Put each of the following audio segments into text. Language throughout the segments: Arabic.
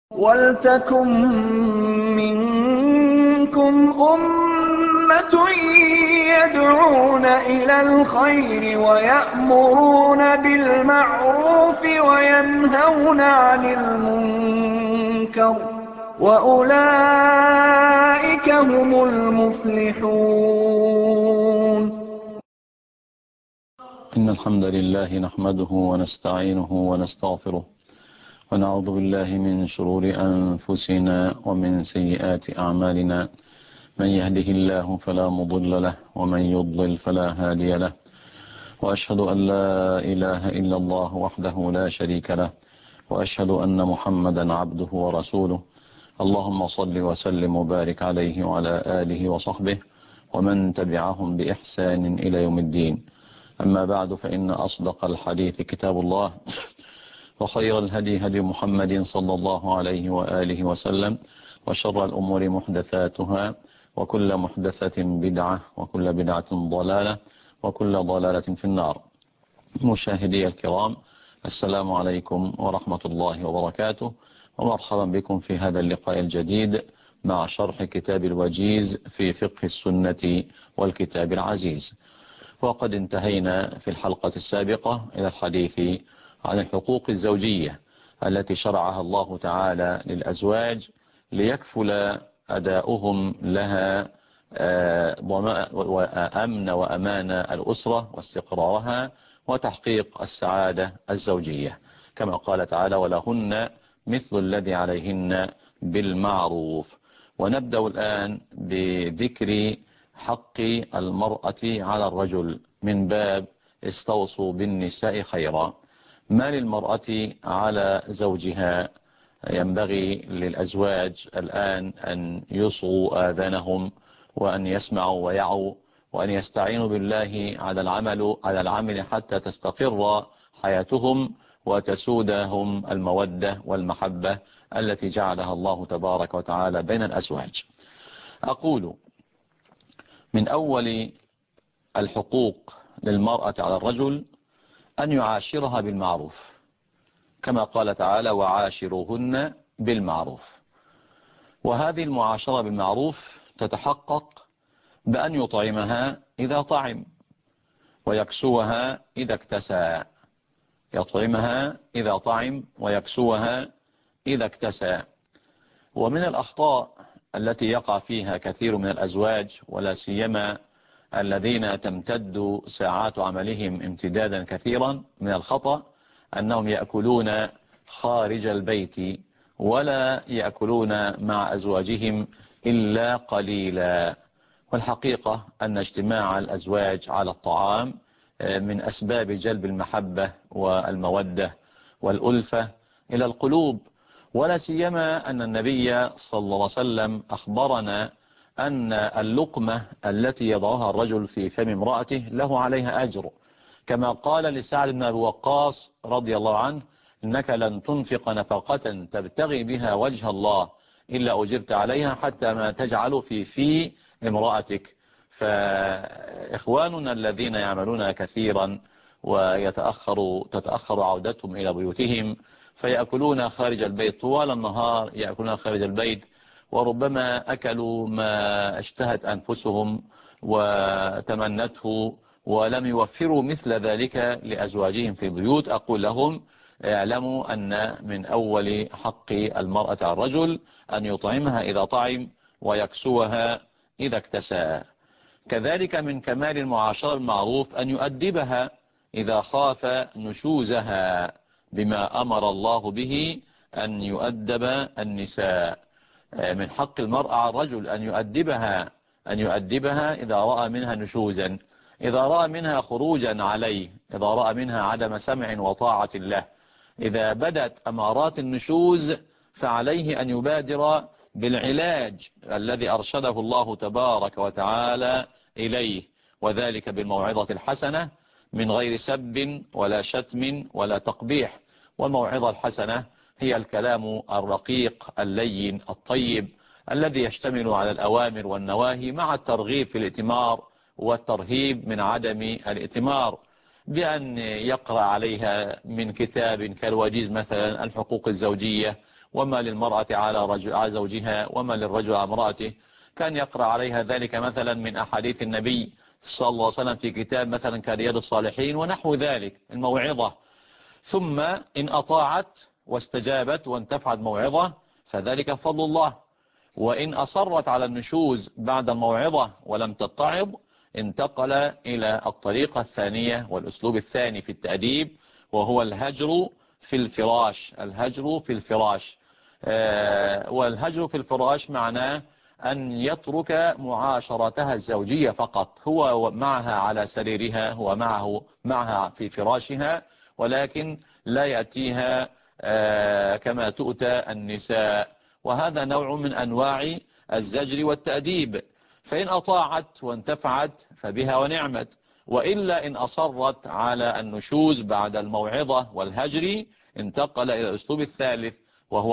وَلْتَكُن مِّنكُمْ أُمَّةٌ يَدْعُونَ إِلَى الْخَيْرِ وَيَأْمُرُونَ بِالْمَعْرُوفِ وَيَنْهَوْنَ عَنِ الْمُنكَرِ ۚ وَأُولَٰئِكَ هُمُ الْمُفْلِحُونَ. إن الحمد لله نحمده ونستعينه ونستغفره ونعوذ بالله من شرور أنفسنا ومن سيئات أعمالنا. من يهده الله فلا مضل له ومن يضلل فلا هادي له، وأشهد أن لا إله إلا الله وحده لا شريك له، وأشهد أن محمدا عبده ورسوله. اللهم صل وسلم وبارك عليه وعلى آله وصحبه ومن تبعهم بإحسان إلى يوم الدين. أما بعد، فإن أصدق الحديث كتاب الله، وخير الهدي هدي محمد صلى الله عليه وآله وسلم، وشر الأمور محدثاتها، وكل محدثة بدعة، وكل بدعة ضلالة، وكل ضلالة في النار. مشاهدي الكرام، السلام عليكم ورحمة الله وبركاته، ومرحبا بكم في هذا اللقاء الجديد مع شرح كتاب الوجيز في فقه السنة والكتاب العزيز. وقد انتهينا في الحلقة السابقة إلى الحديث عن الحقوق الزوجية التي شرعها الله تعالى للأزواج ليكفل أداؤهم لها أمن وأمان الأسرة واستقرارها وتحقيق السعادة الزوجية، كما قال تعالى: ولهن مثل الذي عليهن بالمعروف. ونبدأ الآن بذكر حق المرأة على الرجل من باب استوصوا بالنساء خيرا. ما للمرأة على زوجها؟ ينبغي للأزواج الآن أن يصغوا آذانهم وأن يسمعوا ويعوا وأن يستعينوا بالله على العمل حتى تستقر حياتهم وتسودهم المودة والمحبة التي جعلها الله تبارك وتعالى بين الأزواج. أقول: من أول الحقوق للمرأة على الرجل أن يعاشرها بالمعروف، كما قال تعالى: وعاشروهن بالمعروف. وهذه المعاشرة بالمعروف تتحقق بأن يطعمها إذا طعم، ويكسوها إذا اكتسى. يطعمها إذا طعم ويكسوها إذا اكتسى. ومن الأخطاء التي يقع فيها كثير من الأزواج، ولا سيما الذين تمتد ساعات عملهم امتدادا كثيرا، من الخطأ أنهم يأكلون خارج البيت ولا يأكلون مع أزواجهم إلا قليلا. والحقيقة أن اجتماع الأزواج على الطعام من أسباب جلب المحبة والمودة والألفة إلى القلوب، ولا سيما أن النبي صلى الله عليه وسلم أخبرنا أن اللقمة التي يضعها الرجل في فم امرأته له عليها أجر، كما قال لسعد بن أبي وقاص رضي الله عنه: إنك لن تنفق نفقة تبتغي بها وجه الله إلا أجرت عليها حتى ما تجعل في امرأتك. فإخواننا الذين يعملون كثيرا تتأخر عودتهم إلى بيوتهم، فيأكلون خارج البيت طوال النهار، يأكلون خارج البيت، وربما أكلوا ما اشتهت أنفسهم وتمنته ولم يوفروا مثل ذلك لأزواجهم في البيوت. أقول لهم: اعلموا أن من أول حق المرأة على الرجل أن يطعمها إذا طعم ويكسوها إذا اكتسى. كذلك من كمال المعاشرة بالمعروف أن يؤدبها إذا خاف نشوزها، بما أمر الله به أن يؤدب النساء. من حق المرأة على الرجل أن يؤدبها إذا رأى منها نشوزا، إذا رأى منها خروجا عليه، إذا رأى منها عدم سمع وطاعة له. إذا بدت أمارات النشوز فعليه أن يبادر بالعلاج الذي أرشده الله تبارك وتعالى إليه، وذلك بالموعظة الحسنة من غير سب ولا شتم ولا تقبيح. والموعظة الحسنة هي الكلام الرقيق اللين الطيب الذي يشتمل على الأوامر والنواهي مع الترغيب في الائتمار والترهيب من عدم الائتمار، بأن يقرأ عليها من كتاب كالوجيز مثلا الحقوق الزوجية وما للمرأة على زوجها وما للرجل على امرأته. كان يقرأ عليها ذلك مثلا من أحاديث النبي صلى الله عليه وسلم في كتاب مثلا كرياض الصالحين ونحو ذلك الموعظة. ثم إن أطاعت واستجابت وانتفعت موعظة فذلك فضل الله. وإن أصرت على النشوز بعد الموعظة ولم تتعظ انتقل إلى الطريقة الثانية والأسلوب الثاني في التأديب، وهو الهجر في الفراش. الهجر في الفراش، والهجر في الفراش معناه أن يترك معاشرتها الزوجية فقط، هو معها على سريرها، هو معها في فراشها، ولكن لا يأتيها كما تؤتى النساء. وهذا نوع من أنواع الزجر والتأديب. فإن أطاعت وانتفعت فبها ونعمت، وإلا إن أصرت على النشوز بعد الموعظة والهجر انتقل إلى الأسلوب الثالث، وهو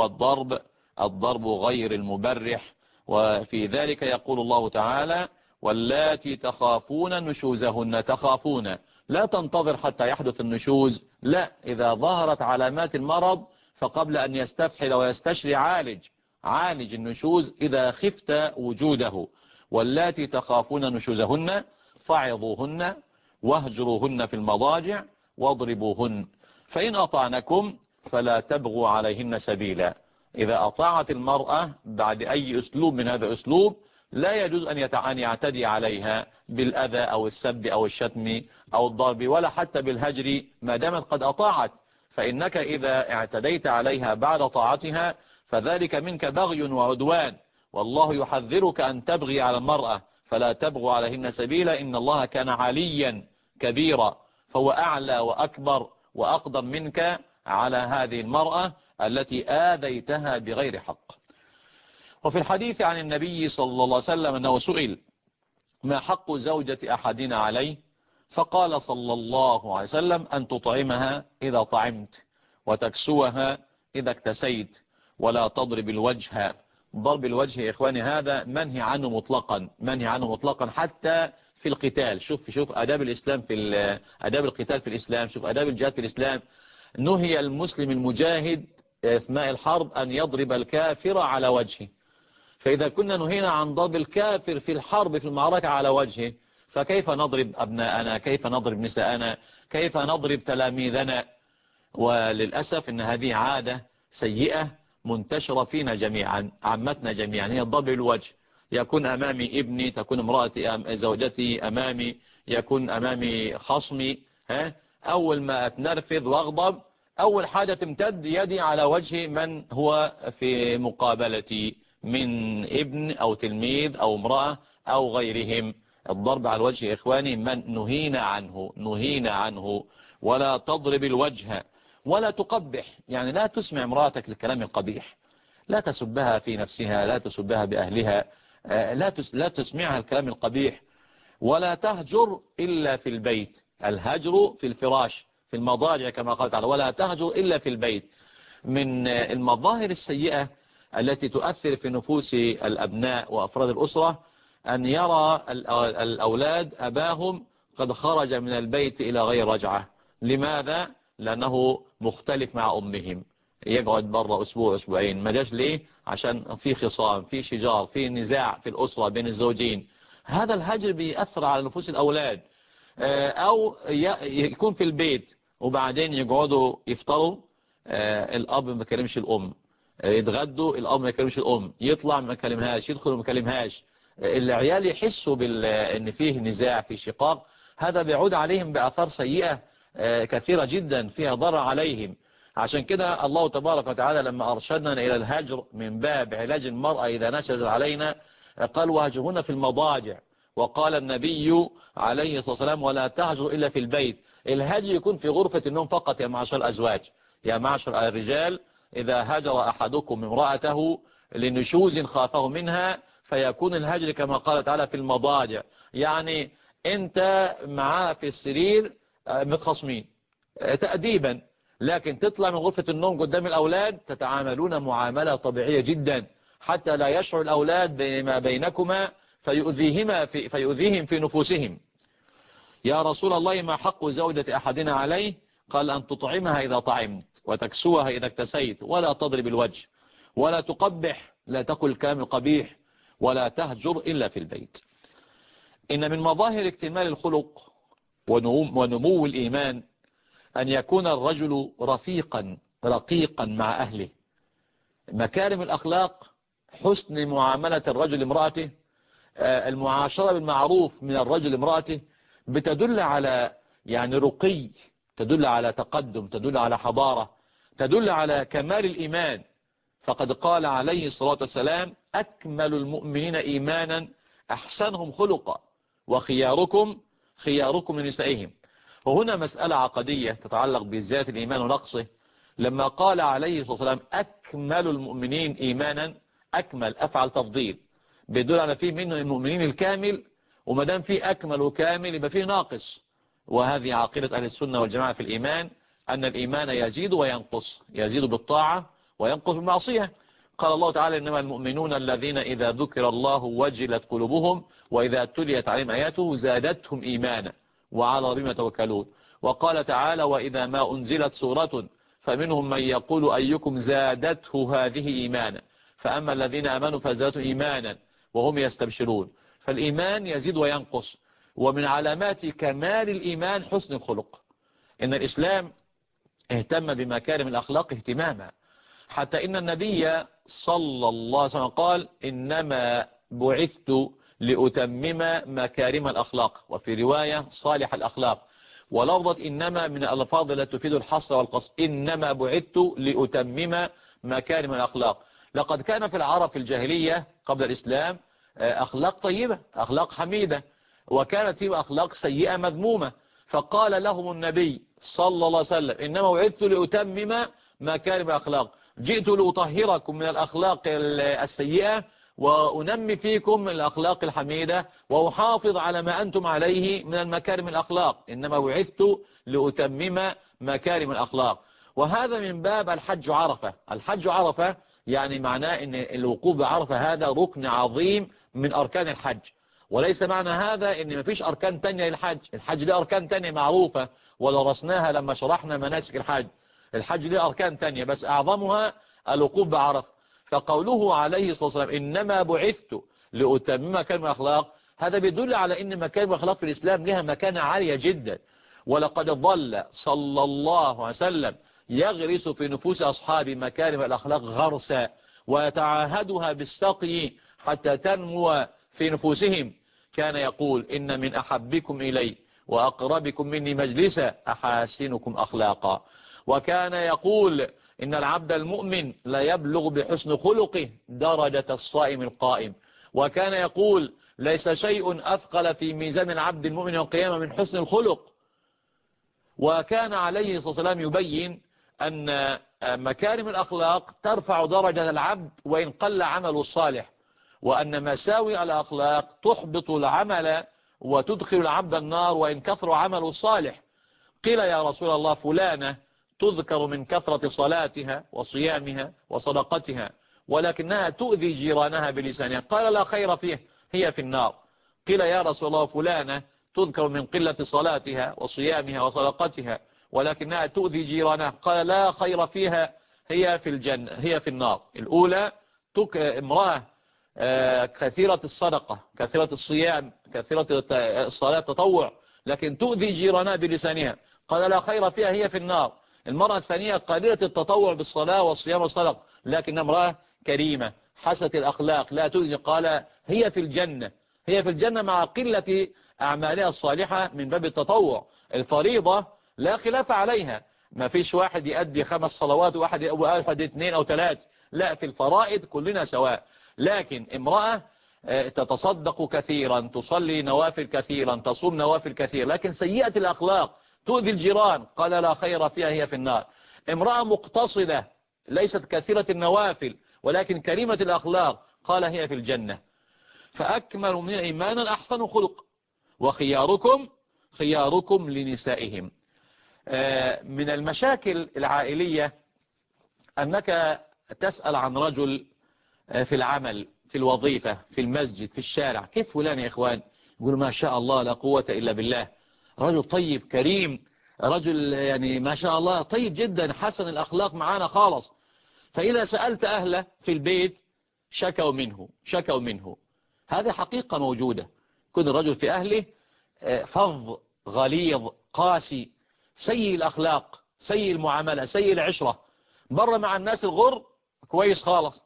الضرب غير المبرح. وفي ذلك يقول الله تعالى: واللاتي تخافون نشوزهن. تخافون، لا تنتظر حتى يحدث النشوز، لا، إذا ظهرت علامات المرض فقبل أن يستفحل ويستشري عالج النشوز إذا خفت وجوده. واللاتي تخافون نشوزهن فعظوهن واهجروهن في المضاجع واضربوهن، فإن أطعنكم فلا تبغوا عليهن سبيلا. إذا أطاعت المرأة بعد أي أسلوب من هذا الأسلوب لا يجوز أن يعتدي عليها بالأذى أو السب أو الشتم أو الضرب ولا حتى بالهجر ما دامت قد أطاعت. فإنك إذا اعتديت عليها بعد طاعتها فذلك منك بغي وعدوان، والله يحذرك أن تبغي على المرأة، فلا تبغوا عليهن سبيلا إن الله كان عليا كبيرا، فهو أعلى وأكبر وأقدم منك على هذه المرأة التي آذيتها بغير حق. وفي الحديث عن النبي صلى الله عليه وسلم أنه سئل: ما حق زوجة أحدنا عليه؟ فقال صلى الله عليه وسلم: أن تطعمها إذا طعمت، وتكسوها إذا اكتسيت، ولا تضرب الوجه. ضرب الوجه يا إخواني هذا منهي عنه مطلقا، منهي عنه مطلقا حتى في القتال. شوف أداب الإسلام في أداب القتال في الإسلام، شوف أداب الجهاد في الإسلام. نهي المسلم المجاهد أثناء الحرب أن يضرب الكافر على وجهه. فإذا كنا نهينا عن ضرب الكافر في الحرب في المعركة على وجهه، فكيف نضرب أبناءنا؟ كيف نضرب نساءنا؟ كيف نضرب تلاميذنا؟ وللأسف إن هذه عادة سيئة منتشرة فينا جميعا، عمتنا جميعا، هي الضرب الوجه. يكون أمامي ابني، تكون امرأتي زوجتي أمامي، يكون أمامي خصمي، أول ما أتنرفض واغضب أول حاجة تمتد يدي على وجه من هو في مقابلتي من ابن أو تلميذ أو امرأة أو غيرهم. الضرب على الوجه يا إخواني من نهينا عنه. ولا تضرب الوجه ولا تقبح، يعني لا تسمع امرأتك الكلام القبيح، لا تسبها في نفسها، لا تسبها بأهلها، لا تسمعها الكلام القبيح. ولا تهجر إلا في البيت، الهجر في الفراش في المضاجع كما قال تعالى: ولا تهجر إلا في البيت. من المظاهر السيئة التي تؤثر في نفوس الأبناء وأفراد الأسرة أن يرى الأولاد أباهم قد خرج من البيت إلى غير رجعة. لماذا؟ لأنه مختلف مع أمهم، يقعد برا أسبوع أسبوعين، ما جاش ليه؟ عشان في خصام، في شجار، في نزاع في الأسرة بين الزوجين. هذا الهجر بيأثر على نفوس الأولاد. أو يكون في البيت وبعدين يقعدوا يفطروا، الأب ما يكلمش الأم، يتغدوا الأب ما يكلمش الأم، يطلع ما يكلمهاش، يدخل ما يكلمهاش. العيال يحسوا إن فيه نزاع، في شقاق، هذا بيعود عليهم بأثار سيئة كثيرة جدا فيها ضرر عليهم. عشان كده الله تبارك وتعالى لما أرشدنا إلى الهجر من باب علاج المرأة إذا نشز علينا قال: وهجرهن في المضاجع. وقال النبي عليه الصلاة والسلام: ولا تهجر إلا في البيت. الهجر يكون في غرفة النوم فقط يا معشر الأزواج، يا معشر الرجال. إذا هجر أحدكم امرأته لنشوز خافه منها فيكون الهجر كما قال تعالى في المضاجع، يعني أنت معاه في السرير متخصمين تأديبا، لكن تطلع من غرفة النوم قدام الأولاد تتعاملون معاملة طبيعية جدا حتى لا يشعر الأولاد بما بينكما فيؤذيهم في نفوسهم. يا رسول الله ما حق زوجة أحدنا عليه؟ قال: أن تطعمها إذا طعمت، وتكسوها إذا اكتسيت، ولا تضرب الوجه. ولا تقبح، لا تقل كلام قبيح، ولا تهجر إلا في البيت. إن من مظاهر اكتمال الخلق ونمو الإيمان أن يكون الرجل رفيقا رقيقا مع أهله. مكارم الأخلاق حسن معاملة الرجل امرأته، المعاشرة بالمعروف من الرجل امرأته، بتدل على يعني رقي، تدل على تقدم، تدل على حضارة، تدل على كمال الإيمان. فقد قال عليه الصلاة والسلام: أكمل المؤمنين إيمانا أحسنهم خلقا وخياركم خياركم لنسائهم. وهنا مسألة عقدية تتعلق بزيادة الإيمان ونقصه. لما قال عليه الصلاة والسلام أكمل المؤمنين إيمانا، أكمل أفعل تفضيل بيدل على فيه منه المؤمنين الكامل، ومدام فيه أكمل وكامل يبقى فيه ناقص. وهذه عقيدة أهل السنة والجماعة في الإيمان، أن الإيمان يزيد وينقص، يزيد بالطاعة وينقص بالمعصية. قال الله تعالى: إنما المؤمنون الذين إذا ذكر الله وجلت قلوبهم وإذا تليت عليهم آياته زادتهم إيمانا وعلى ربهم يتوكلون. وقال تعالى: وإذا ما أنزلت سورة فمنهم من يقول أيكم زادته هذه إيمانا فأما الذين آمنوا فزادتهم إيمانا وهم يستبشرون. فالإيمان يزيد وينقص. ومن علامات كمال الإيمان حسن الخلق. إن الإسلام اهتم بمكارم الأخلاق اهتماما، حتى إن النبي صلى الله عليه وسلم قال: إنما بعثت لأتمم مكارم الأخلاق، وفي رواية صالح الأخلاق. ولفظة إنما من الألفاظ التي تفيد الحصر والقصر، إنما بعثت لأتمم مكارم الأخلاق. لقد كان في العرب في الجاهلية قبل الإسلام أخلاق طيبة، أخلاق حميدة، وكانت فيها أخلاق سيئة مذمومة. فقال لهم النبي صلى الله عليه وسلم: إنما بعثت لأتمم مكارم الأخلاق، جئت لأطهركم من الأخلاق السيئة وأنمي فيكم الأخلاق الحميدة وأحافظ على ما أنتم عليه من المكارم الأخلاق. إنما بعثت لأتمم مكارم الأخلاق. وهذا من باب الحج عرفة. الحج عرفة يعني معناه أن الوقوف بعرفة هذا ركن عظيم من أركان الحج. وليس معنى هذا أن مفيش أركان تانية للحج. الحج له أركان تانية معروفة ودرسناها لما شرحنا مناسك الحج. الحج له أركان تانية بس أعظمها الوقوف بعرفة. فقوله عليه الصلاة والسلام: إنما بعثت لأتمم مكارم الأخلاق، هذا بيدل على أن مكارم الأخلاق في الإسلام لها مكانة عالية جدا. ولقد ظل صلى الله عليه وسلم يغرس في نفوس أصحاب مكارم الأخلاق غرسا، ويتعاهدها بالسقي حتى تنمو في نفوسهم. كان يقول: إن من أحبكم إلي وأقربكم مني مجلسا أحاسنكم أخلاقا. وكان يقول: إن العبد المؤمن لا يبلغ بحسن خلقه درجة الصائم القائم. وكان يقول: ليس شيء أثقل في ميزان العبد المؤمن يوم القيامة من حسن الخلق. وكان عليه الصلاة والسلام يبين أن مكارم الأخلاق ترفع درجة العبد وإن قل عمله الصالح، وأن مساوئ الأخلاق تحبط العمل وتدخل العبد النار وإن كثر عمله الصالح. قيل: يا رسول الله، فلانة تذكر من كثرة صلاتها وصيامها وصدقتها ولكنها تؤذي جيرانها بلسانها. قال: لا خير فيه، هي في النار. قيل: يا رسول الله، فلانة تذكر من قلة صلاتها وصيامها وصدقتها ولكنها تؤذي جيرانها. قال: لا خير فيها، هي في الجنة، هي في النار. الأولى امرأة كثيرة الصدقة، كثيرة الصيام، كثيرة الصلاة التطوع، لكن تؤذي جيرانها بلسانها. قال: لا خير فيها، هي في النار. المرأة الثانية قليلة التطوع بالصلاة والصيام والصدقة، لكن امرأة كريمة حسنة الأخلاق لا تؤذي. قال: هي في الجنة، هي في الجنة مع قلة أعمالها الصالحة من باب التطوع. الفريضة لا خلاف عليها، ما فيش واحد يؤدي 5 صلوات وواحد 2 أو 3، لا، في الفرائض كلنا سواء. لكن امرأة تتصدق كثيرا، تصلي نوافل كثيرا، تصوم نوافل كثير، لكن سيئة الأخلاق تؤذي الجيران، قال: لا خير فيها، هي في النار. امرأة مقتصدة ليست كثيرة النوافل ولكن كريمة الأخلاق، قال: هي في الجنة. فأكمل من إيمانا أحسن خلق وخياركم خياركم لنسائهم. من المشاكل العائلية أنك تسأل عن رجل في العمل، في الوظيفة، في المسجد، في الشارع: كيف فلان يا إخوان؟ يقول: ما شاء الله لا قوة إلا بالله، رجل طيب كريم، رجل يعني ما شاء الله طيب جدا، حسن الأخلاق معانا خالص. فإذا سألت أهله في البيت شكوا منه. هذه حقيقة موجودة. كل الرجل في أهله فظ غليظ قاسي سيء الأخلاق سيء المعاملة سيء العشرة، بره مع الناس الغر كويس خالص،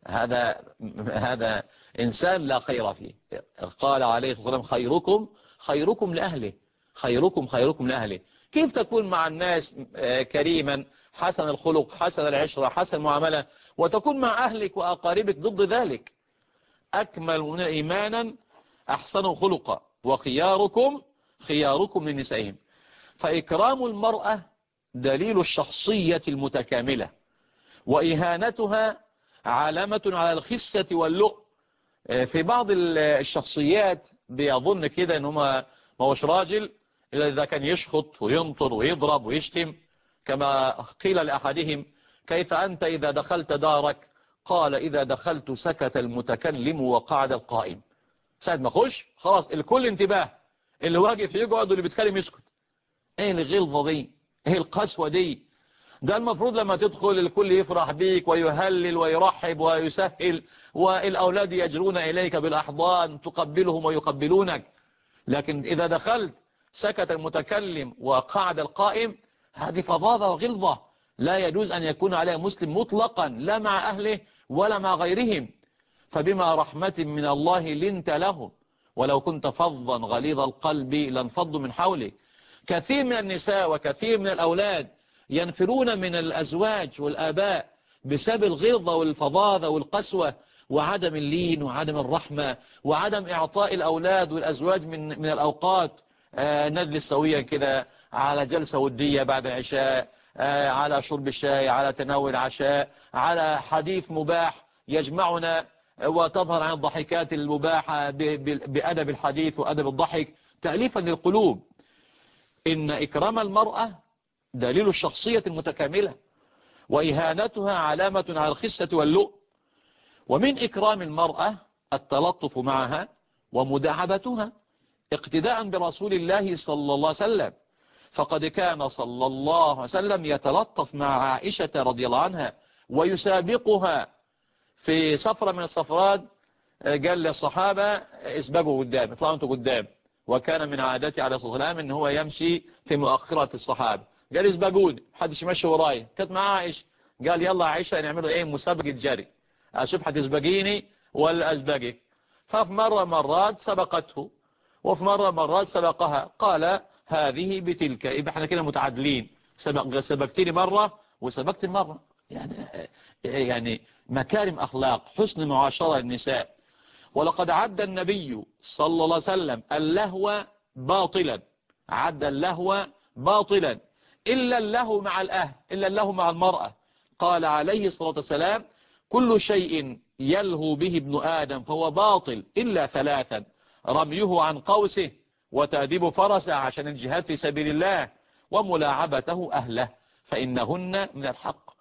هذا إنسان لا خير فيه. قال عليه الصلاة والسلام خيركم لأهله، خيركم لأهله. كيف تكون مع الناس كريما حسن الخلق حسن العشرة حسن المعاملة، وتكون مع أهلك وأقاربك ضد ذلك؟ أكمل من إيمانا أحسن خلقا خياركم لنسائهم. فإكرام المرأة دليل الشخصية المتكاملة، وإهانتها علامة على الخسة واللؤم. في بعض الشخصيات بيظن كده إنه ما هوش راجل إلا إذا كان يشخط وينطر ويضرب ويشتم، كما قيل لأحدهم: كيف أنت إذا دخلت دارك؟ قال: إذا دخلت سكت المتكلم وقعد القائم. ساعة ما خش خلاص الكل انتباه، اللي واقف يقعد واللي بيتكلم يسكت. ايه الغلظة دي؟ ايه القسوة دي؟ ده المفروض لما تدخل الكل يفرح بيك ويهلل ويرحب ويسهل، والأولاد يجرون إليك بالأحضان تقبلهم ويقبلونك. لكن إذا دخلت سكت المتكلم وقعد القائم، هذه فظاظة وغلظة لا يجوز أن يكون عليها مسلم مطلقا، لا مع أهله ولا مع غيرهم. فبما رحمة من الله لنت لهم، ولو كنت فظا غليظ القلب لانفضوا من حولك. كثير من النساء وكثير من الأولاد ينفرون من الأزواج والآباء بسبب الغلظة والفظاظة والقسوة وعدم اللين وعدم الرحمة وعدم إعطاء الأولاد والأزواج من الأوقات. نجلس سويا كده على جلسة ودية بعد العشاء، على شرب الشاي، على تناول العشاء، على حديث مباح يجمعنا، وتظهر عن الضحكات المباحة بأدب الحديث وأدب الضحك تأليفا للقلوب. إن إكرام المرأة دليل الشخصية المتكاملة، وإهانتها علامة على الخسة واللؤم. ومن إكرام المرأة التلطف معها ومداعبتها اقتداء برسول الله صلى الله عليه وسلم، فقد كان صلى الله عليه وسلم يتلطف مع عائشة رضي الله عنها ويسابقها في سفرة من السفرات. قال للصحابة: اسبقوا قدام، اطلعوا انتوا قدام. وكان من عادته عليه الصلاة والسلام ان هو يمشي في مؤخرة الصحابة. قال: اسبقوني، محدش يمشي ورايا. كانت معاه عائشة، قال: يلا عائشة نعملوا ايه، مسابقة جري، اشوف هتسبقيني ولا اسبقك. ففي مرات سبقته، وفي مرات سبقها. قال: هذه بتلك، يبقى احنا كده متعادلين، سبقتني مرة وسبقت مرة. يعني مكارم أخلاق، حسن معاشرة النساء. ولقد عد النبي صلى الله عليه وسلم اللهو باطلا، عد اللهو باطلا إلا اللهو مع الأهل، إلا اللهو مع المرأة. قال عليه الصلاة والسلام: كل شيء يلهو به ابن آدم فهو باطل إلا ثلاثا: رميه عن قوسه، وتأديب فرسه عشان الجهاد في سبيل الله، وملاعبته أهله، فإنهن من الحق.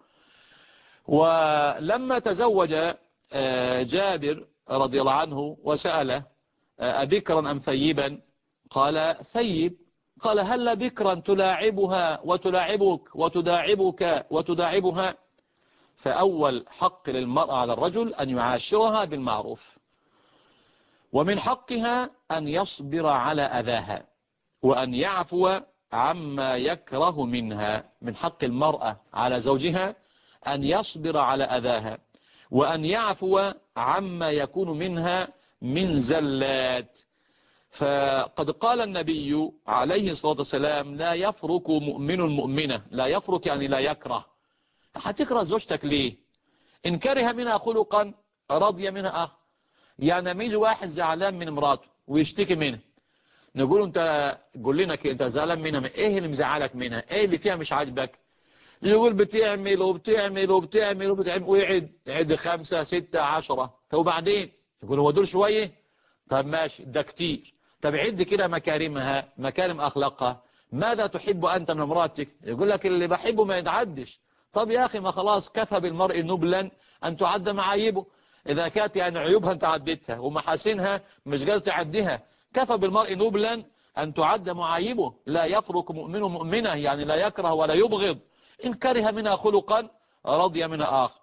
ولما تزوج جابر رضي الله عنه وسأله: أبكرا أم ثيبا؟ قال: ثيب. قال: هل بكرا تلاعبها وتلاعبك وتداعبك وتداعبها؟ فأول حق للمرأة على الرجل أن يعاشرها بالمعروف، ومن حقها أن يصبر على أذاها وأن يعفو عما يكره منها. من حق المرأة على زوجها أن يصبر على أذاها وأن يعفو عما يكون منها من زلات. فقد قال النبي عليه الصلاة والسلام: لا يفرق مؤمن مؤمنة. لا يفرق يعني لا يكره. هتكره زوجتك ليه؟ إن كره منها خلقا رضي منها يعني ميجي واحد زعلان من مراته ويشتكي منها، نقول انت قول لنا انت زعلان منها، ايه اللي مزعلك منها، ايه اللي فيها مش عاجبك؟ يقول بتعمل وبتعمل وبتعمل وبتعمل، ويعد 5 6 10. طب وبعدين يقول هو دول شوية؟ طب ماشي ده كتير. طب عد كده مكارمها، مكارم أخلاقها، ماذا تحب أنت من امرأتك؟ يقول لك اللي بحبه ما يتعدش. طب يا أخي ما خلاص كفى بالمرء نبلا أن تعد معايبه. إذا كانت يعني عيوبها أنت عدتها ومحاسنها مش قادر تعدها، كفى بالمرء نبلا أن تعد معايبه. لا يفرق مؤمن مؤمنة يعني لا يكره ولا يبغض. إن كره منها خلقا رضي منها آخر.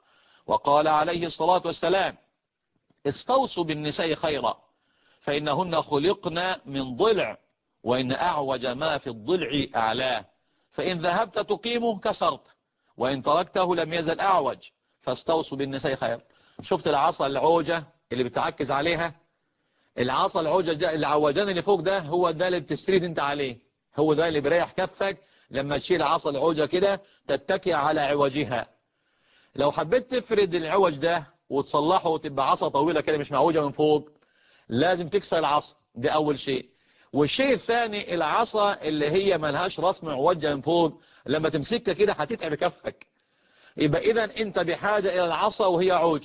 وقال عليه الصلاة والسلام: استوصوا بالنساء خيرا فإنهن خلقن من ضلع، وإن أعوج ما في الضلع أعلاه، فإن ذهبت تقيمه كسرت، وإن تركته لم يزل أعوج، فاستوصوا بالنساء خيرا. شفت العصا العوجة اللي بتعكز عليها؟ العصا العوجة العوجان اللي فوق ده هو ده اللي بتسريد انت عليه، هو ده اللي بيريح كفك لما تشيل عصا العوجة كده تتكي على عوجها. لو حبيت تفرد العوج ده وتصلحه وتبقى عصا طويلة كده مش معوجة من فوق، لازم تكسر العصا، ده أول شيء. والشيء الثاني، العصا اللي هي ملهاش راس معوجة من فوق لما تمسكها كده هتتعب كفك. يبقى إذا أنت بحاجة إلى العصا وهي عوج.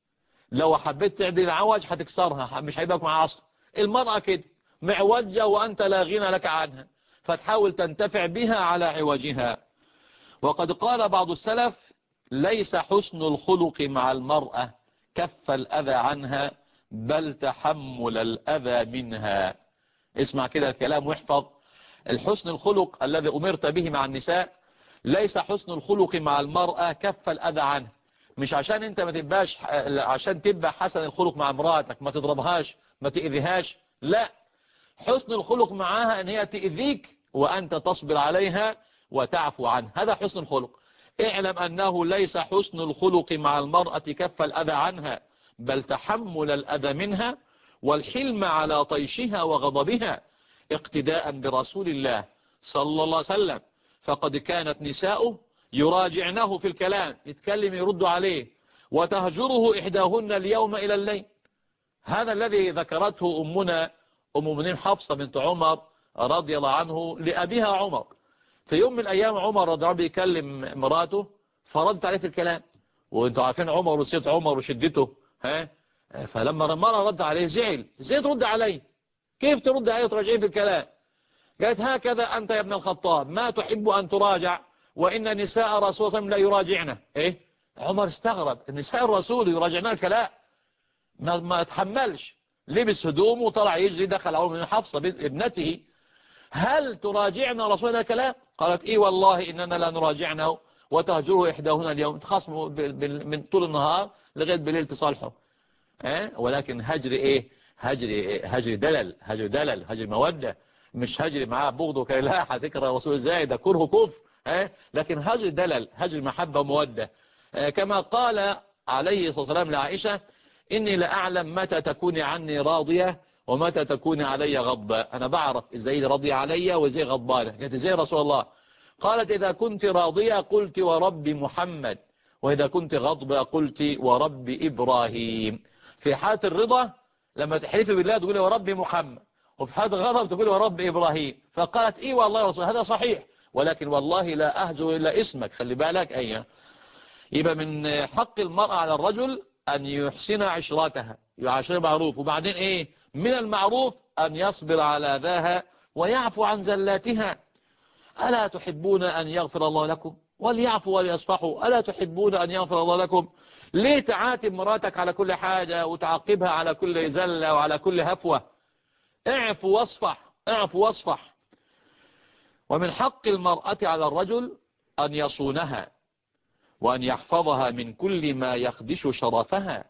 لو حبيت تعدل العوج هتكسرها، مش هيبقى مع عصا. المرأة كده معوجة وأنت لا غنى لك عنها، فتحاول تنتفع بها على عوجها. وقد قال بعض السلف: ليس حسن الخلق مع المرأة كف الأذى عنها، بل تحمل الأذى منها. اسمع كده الكلام واحفظ. الحسن الخلق الذي أمرت به مع النساء ليس حسن الخلق مع المرأة كف الأذى عنها. مش عشان انت ما تبقاش، عشان تبقى حسن الخلق مع مراتك ما تضربهاش ما تأذيهاش، لا. حسن الخلق معها ان هي تأذيك وانت تصبر عليها وتعفو عنها، هذا حسن الخلق. اعلم انه ليس حسن الخلق مع المرأة كف الأذى عنها، بل تحمل الأذى منها والحلم على طيشها وغضبها، اقتداء برسول الله صلى الله عليه وسلم. فقد كانت نساؤه يراجعنه في الكلام، يتكلم يرد عليه، وتهجره إحداهن اليوم إلى الليل. هذا الذي ذكرته أمنا أم المؤمنين حفصة بنت عمر رضي الله عنه لأبيها عمر. في يوم من الأيام عمر رضي الله عنه بيكلم مراته فردت عليه في الكلام، وانتوا عارفين عمر وسيد عمر وشدته، فلما المرأة رد عليه زعل، ازاي ترد عليه؟ كيف ترد عليه وتراجعين في الكلام؟ قالت: هكذا أنت يا ابن الخطاب ما تحب أن تراجع، وإن نساء رسول الله صلى الله عليه وسلم لا يراجعنا. عمر استغرب، نساء الرسول يراجعنا الكلام؟ ما اتحملش، لبس هدومه وطلع يجري دخل على من حفصة ابنته: هل تراجعنا رسول الله الكلام؟ قالت: إيه والله إننا لا نراجعنه، وتهجره إحداهن اليوم، تخاصموا من طول النهار لغاية بالليل تصالحوا. ولكن هجر دلل، هجر مودة، مش هجر معاه بغض وكي لا هتكره الرسول ازاي، ده كره كفر. لكن هجر دلل، هجر محبة ومودة. كما قال عليه الصلاة والسلام لعائشة: إني لأعلم متى تكوني عني راضية ومتى تكوني علي غضبة. أنا بعرف إزاي راضية علي وإزاي غضبانة. قالت: إزاي رسول الله؟ قالت: إذا كنت راضية قلت ورب محمد، وإذا كنت غضبة قلت ورب إبراهيم. في حالة الرضا لما تحلفي بالله تقولي ورب محمد، وفي حالة الغضب تقولي ورب إبراهيم. فقالت: إيه والله يا رسول، هذا صحيح، ولكن والله لا أهجر إلا اسمك. خلي بالك. يبقى من حق المرأة على الرجل أن يحسن عشرتها، يعاشر معروف. وبعدين من المعروف أن يصبر على أذاها ويعفو عن زلاتها. ألا تحبون أن يغفر الله لكم؟ وليعفوا وليصفحوا. ألا تحبون أن يغفر الله لكم؟ ليه تعاتب مراتك على كل حاجة وتعاقبها على كل زلة وعلى كل هفوة؟ اعفو واصفح. ومن حق المرأة على الرجل أن يصونها وأن يحفظها من كل ما يخدش شرفها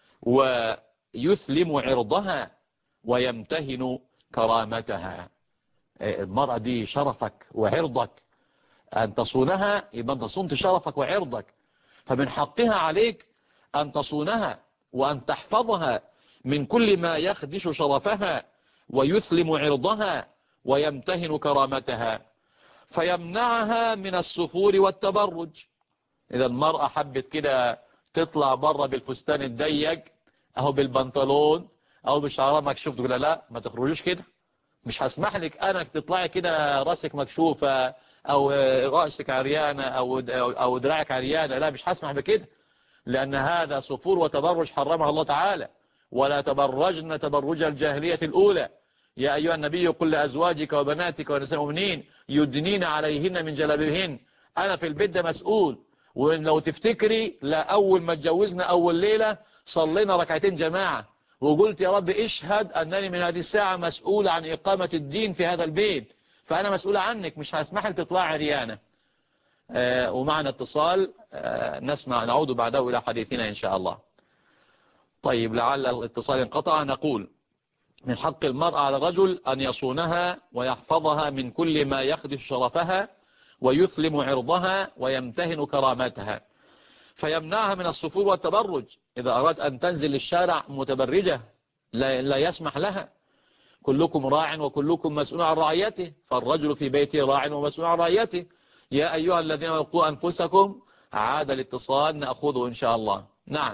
ويثلم عرضها ويمتهن كرامتها. المرأة دي شرفك وعرضك، أن تصونها يبقى أنت صنت شرفك وعرضك. فمن حقها عليك أن تصونها وأن تحفظها من كل ما يخدش شرفها ويثلم عرضها ويمتهن كرامتها، فيمنعها من السفور والتبرج. إذا المرأة حبت كده تطلع بره بالفستان الضيق أو بالبنطلون أو بشعرها مكشوف، تقول لا ما تخرجوش كده، مش هسمح لك أنا تطلعي كده راسك مكشوفة أو رأسك عريانة أو دراعك عريانة، لا مش هسمح بكده، لأن هذا سفور وتبرج حرمها الله تعالى. ولا تبرجن تبرج الجاهلية الأولى. يا أيها النبي قل لأزواجك وبناتك ونساء المؤمنين يدنين عليهن من جلابيبهن. أنا في البيت ده مسؤول. ولو تفتكري لا أول ما اتجوزنا أول ليلة صلينا ركعتين جماعة وقلت يا رب اشهد أنني من هذه الساعة مسؤول عن إقامة الدين في هذا البيت، فأنا مسؤول عنك، مش هسمح لك تطلع عريانة. ومعنا اتصال نسمع، نعود بعده إلى حديثنا إن شاء الله. طيب لعل الاتصال انقطع. نقول من حق المرأة على الرجل أن يصونها ويحفظها من كل ما يخدش شرفها ويثلم عرضها ويمتهن كرامتها، فيمنعها من السفور والتبرج. إذا أراد أن تنزل للشارع متبرجة لا يسمح لها. كلكم راع وكلكم مسؤول عن رعيته، فالرجل في بيته راع ومسؤول عن رعيته. يا أيها الذين وقوا أنفسكم. عاد الاتصال نأخذه إن شاء الله. نعم.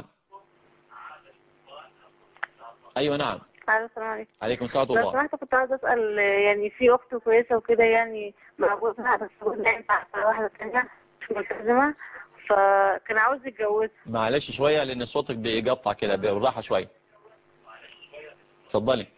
أيوة نعم. السلام عليكم. عليكم السلام لو الله. سمحت كنت عايزة أسأل، يعني في أخت كويسة وكده يعني مع جوزها، بس جوزها ينفع واحدة تانية مش ملتزمة، فكان عاوز يتجوزها. معلش شوية لأن صوتك بيقطع كده، بالراحة شوية. اتفضلي.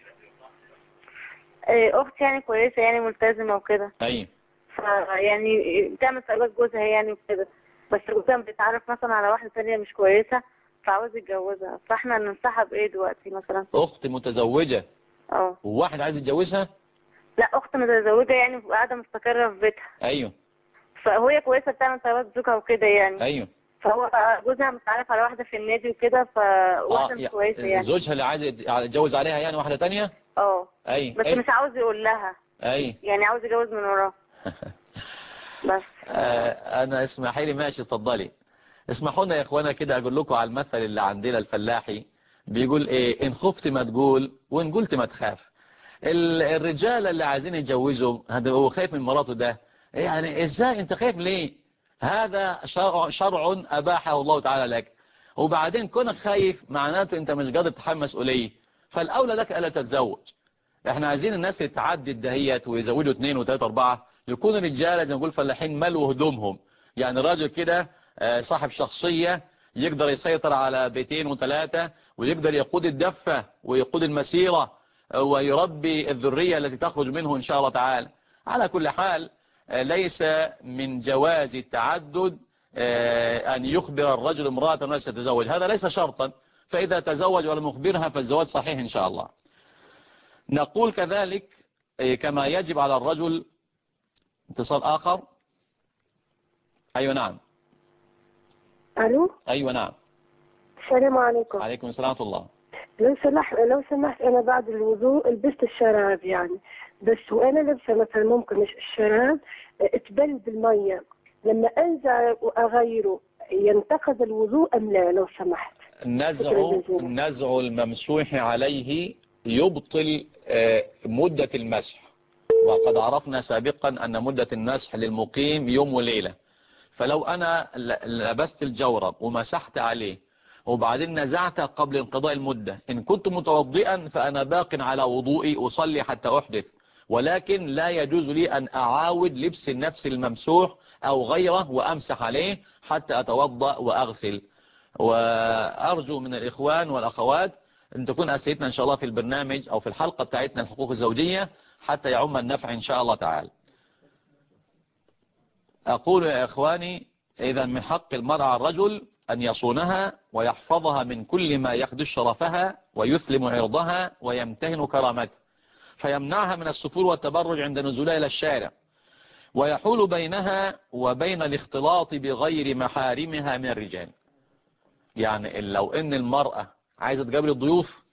أختي يعني كويسة يعني ملتزمة وكده. أي. فيعني بتعمل طلبات جوزها يعني وكده، بس جوزها بيتعرف مثلا على واحدة تانية مش كويسة فعاوز يتجوزها، فاحنا ننصحها بإيه دلوقتي مثلا؟ أخت متزوجة اه. وواحد عايز يتجوزها؟ لا، أخت متزوجة يعني قاعدة مستقرة في بيتها. أيوه. فهي كويسة بتعمل طلبات زوجها وكده يعني. أيوه. فهو جوزها متعرف على واحدة في النادي وكده، فواحدة مش كويسة يعني. زوجها اللي عايز يتجوز عليها يعني واحدة تانية؟ اه. أي. بس أي. مش عاوز يقول لها. أي. يعني عاوز يتجوز من وراها. بس أنا اسمحي لي. ماشي اتفضلي. اسمحوا لنا يا إخوانا كده أقول لكم على المثل اللي عندنا الفلاحي، بيقول إيه: إن خفت ما تقول وإن قلت ما تخاف. الرجال اللي عايزين يتجوزوا هذا هو خايف من مراته، ده يعني إزاي أنت خايف ليه؟ هذا شرع أباحه الله تعالى لك، وبعدين كونك خايف معناته أنت مش قادر تتحمل مسؤولية، فالأولى لك ألا تتزوج. احنا عايزين الناس تتعدي الدهيت ويزودوا 2 و3 و4، يكونوا رجاله زي ما نقول فلاحين ملوا هدومهم، يعني راجل كده صاحب شخصية يقدر يسيطر على 2 و3 ويقدر يقود الدفة ويقود المسيرة ويربي الذرية التي تخرج منه إن شاء الله تعالى. على كل حال ليس من جواز التعدد أن يخبر الرجل امرأة أنه سيتزوج، هذا ليس شرطا، فإذا تزوج ولم يخبرها فالزواج صحيح إن شاء الله. نقول كذلك كما يجب على الرجل. اتصال آخر. أيوة نعم. الو. أيوة نعم. السلام عليكم. عليكم السلام ورحمة الله. لو سمحت انا بعد الوضوء لبست الشراب يعني، بس وانا لابسه مثلا ممكن الشراب اتبل بالميه، لما انزع واغيره ينتقد الوضوء ام لا لو سمحت؟ نزع الممسوح عليه يبطل مدة المسح، وقد عرفنا سابقا أن مدة المسح للمقيم يوم وليلة. فلو أنا لبست الجورب ومسحت عليه وبعدين نزعته قبل انقضاء المدة، إن كنت متوضئا فأنا باق على وضوئي أصلي حتى أحدث، ولكن لا يجوز لي أن أعاود لبس النفس الممسوح أو غيره وأمسح عليه حتى أتوضأ وأغسل. وأرجو من الإخوان والأخوات أن تكون أسئلتنا إن شاء الله في البرنامج أو في الحلقة بتاعتنا الحقوق الزوجية حتى يعم النفع إن شاء الله تعالى. أقول يا إخواني: إذا من حق المرأة على الرجل أن يصونها ويحفظها من كل ما يخدش شرفها ويثلم عرضها ويمتهن كرامتها، فيمنعها من السفور والتبرج عند نزولها إلى الشارع، ويحول بينها وبين الاختلاط بغير محارمها من الرجال. يعني لو ان المرأة عايزة تقابل الضيوف،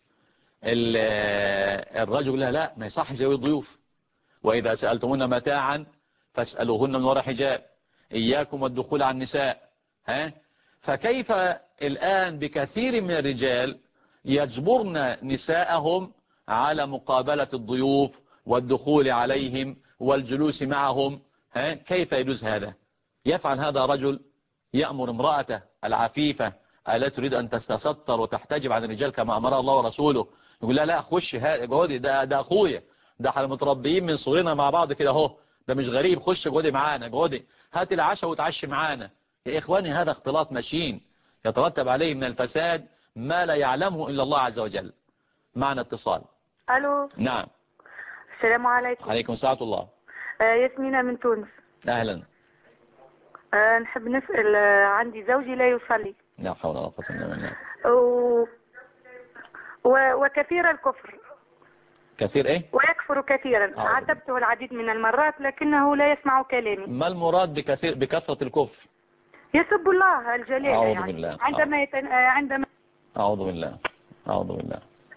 الرجل لا ما يصحش يقابل الضيوف. وإذا سألتمون متاعا فاسألوهن من وراء حجاب، إياكم والدخول على النساء. فكيف الآن بكثير من الرجال يجبرن نساءهم على مقابلة الضيوف والدخول عليهم والجلوس معهم؟ كيف يجوز هذا؟ يفعل هذا رجل يأمر امرأته العفيفة ألا تريد أن تستستر وتحتجب عن الرجال كما أمر الله ورسوله، يقول لا خش جودي، ده أخويا، ده احنا متربيين من صغرنا مع بعض كده اهو، ده مش غريب، خش جودي معانا، جودي هات العشاء وتعشي معانا. يا إخواني هذا اختلاط مشين يترتب عليه من الفساد ما لا يعلمه إلا الله عز وجل. معنا اتصال. الو. نعم. السلام عليكم. عليكم السلام ورحمة الله. ياسمينة من تونس. أهلا. نحب نسأل، عندي زوجي لا يصلي. لا حول ولا قوة إلا بالله. وكثير الكفر. كثير إيه؟ ويكفر كثيرا. عاتبته العديد من المرات لكنه لا يسمع كلامي. ما المراد بكثرة الكفر؟ يسب الله الجليل. أعوذ يعني بالله. عندما أعوذ بالله. أعوذ بالله.